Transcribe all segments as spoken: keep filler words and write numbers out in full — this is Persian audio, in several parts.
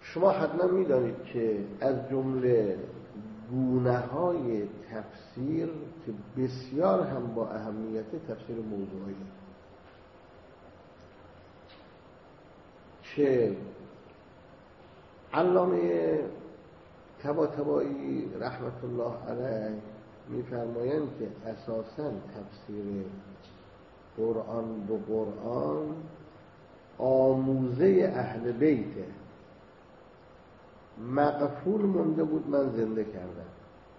شما حتما میدانید که از جمله گونه‌های تفسیر که بسیار هم با اهمیت تفسیر موضوعی که علامه طباطبایی رحمت الله علیه می‌فرمایند که اساساً تفسیر قرآن به قرآن آموزه اهل بیته، مقفول مونده بود، من زنده کردم.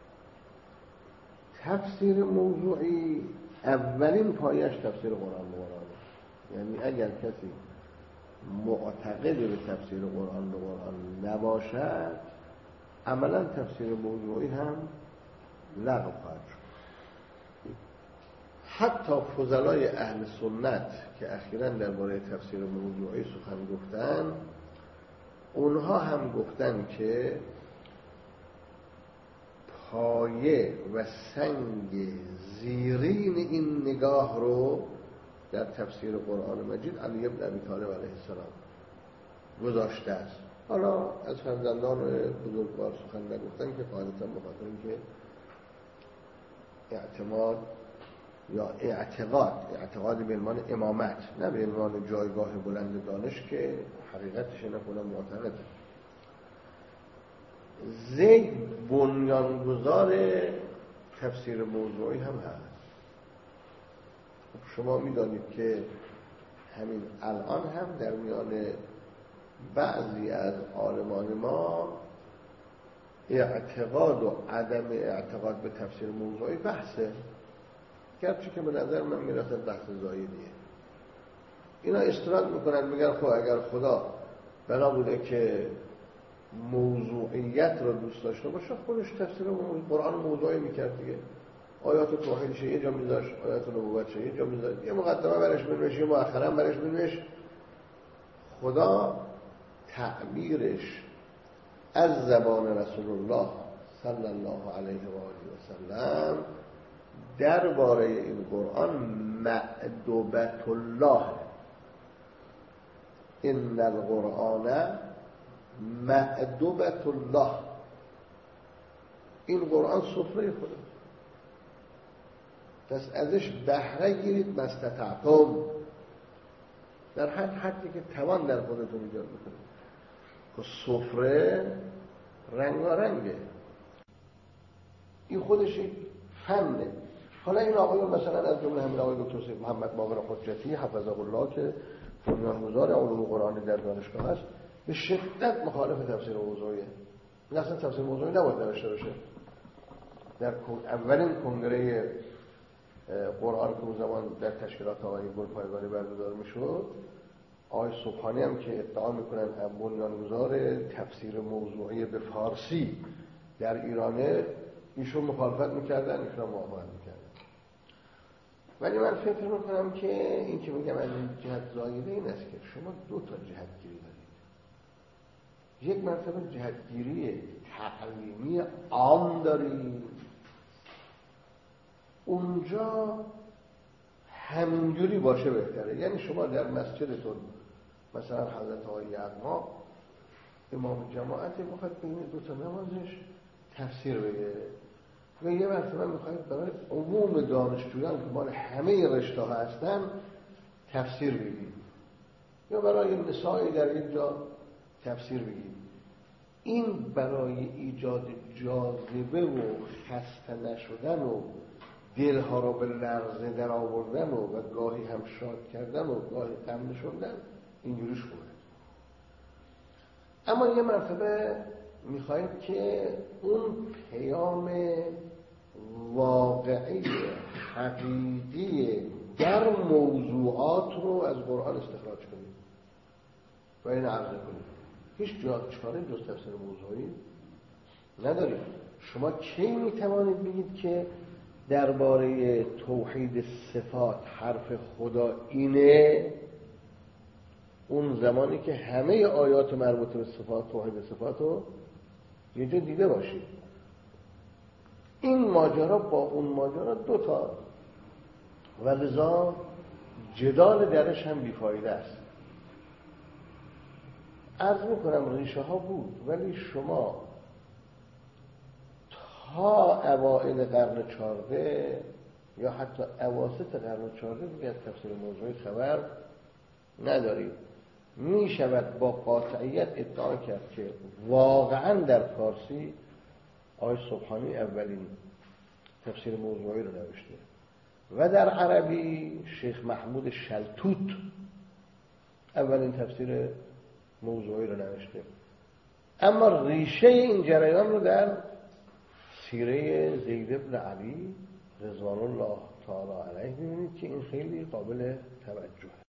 تفسیر موضوعی اولین پایش تفسیر قرآن به قرآن، یعنی اگر کسی معتقد به تفسیر قرآن به قرآن نباشد عملا تفسیر موضوعی هم لغو خواهد شد. حتی فضلای اهل سنت که اخیراً درباره تفسیر موضوعی سخن گفتن، اونها هم گفتن که پایه و سنگ زیرین این نگاه رو در تفسیر قرآن مجید علی بن ابی طالب علیه السلام گذاشته است. حالا از فرزندان بزرگوار سخن نگفتن که قاعدتاً بخاطر اینکه اعتماد یا اعتقاد اعتقاد به عنوان امامت، نه به عنوان جایگاه بلند دانش که حقیقتش نکنم معتقد. زید بنیانگذار تفسیر موضوعی هم هست. شما میدانید که همین الان هم در میان بعضی از عالمان ما اعتقاد و عدم اعتقاد به تفسیر موضوعی بحثه، گرچه که به نظر من میرسد بحث زایدیه. اینا استراد میکنن، میگن خب اگر خدا بنا بوده که موضوعیت رو دوست داشته باشه خودش تفسیر قرآن موضوعی میکرد دیگه. آیات توحیدش یه جا میذاشت، آیات نبوتش یه جا میذاشت، یه مقدمه برش بنوشت، یه مؤخرا برش بنوشت. خدا تعبیرش از زبان رسول الله صلی الله علیه و آله و سلم درباره این قرآن مأدبة الله، ان القرآن مأدبة الله، این قرآن سفره خدا، پس ازش بهره گیرید مستطعتم، در هر حدی که توان در خودتون ایجاد میکنید. که سفره رنگارنگه، این خودش فنه. حالا این آقایون مثلا از جمله همین آقای دکتر سید محمد باقر حجتی حفظه الله که بنیانگذار علوم قرآن در دانشگاه است، به شدت مخالف تفسیر موضوعیه. این اصلا تفسیر موضوعی نباید داشته باشه. در اولین کنگره قرآن که اون زمان در تشکیلات آقای گلپایگانی برگزار میشد، آقای صبحانی هم که ادعا میکنن بنیانگذار تفسیر موضوعی به فارسی در ایرانه، ایشون مخالفت میکردن، ایشون موافقت میکردن. ولی من فکر میکنم که این که میگم از این جهت زایده این است که شما دو تا جهتگیری دارید. یک مرتبه جهتگیری تعلیمی عام دارید، اونجا همینجوری باشه بهتره. یعنی شما در مسجدتون مثلا حضرت آقای یغما امام جماعت میخواد بین دو تا نمازش تفسیر بگه و یه مرتبه میخواید برای عموم دانشجویان که مال همه رشته ها هستن تفسیر بگید، یا برای نسایی در اینجا تفسیر بگید. این برای ایجاد جاذبه و خسته نشدن و دلها را به لرزه در آوردن و, و گاهی هم شاد کردن و گاهی غم نشوندن اینجوریش خوبه. اما یه مرتبه میخواید که اون پیام واقعی حقیقی در موضوعات رو از قرآن استخراج کنید و این عرضه کنید. هیچ جا چاره جز تفسیر موضوعی ندارید. شما کی میتوانید بگید که درباره توحید صفات حرف خدا اینه؟ اون زمانی که همه آیات مربوط به صفات توحید صفات رو یه جا دیده باشید. این ماجرا با اون ماجرا دوتا و لذا جدال درش هم بیفایده است. عرض میکنم ریشه ها بود، ولی شما تا اوائل قرن چهارده یا حتی اواسط قرن چهارده دیگه از تفسیر موضوعی خبر ندارید. می شود با قاطعیت ادعا کرد که واقعا در فارسی آقای سبحانی اولین تفسیر موضوعی رو نوشته و در عربی شیخ محمود شلتوت اولین تفسیر موضوعی رو نوشته. اما ریشه این جریان رو در سیره زید بن علی رضوان الله تعالی علیه می‌بینید که این خیلی قابل توجه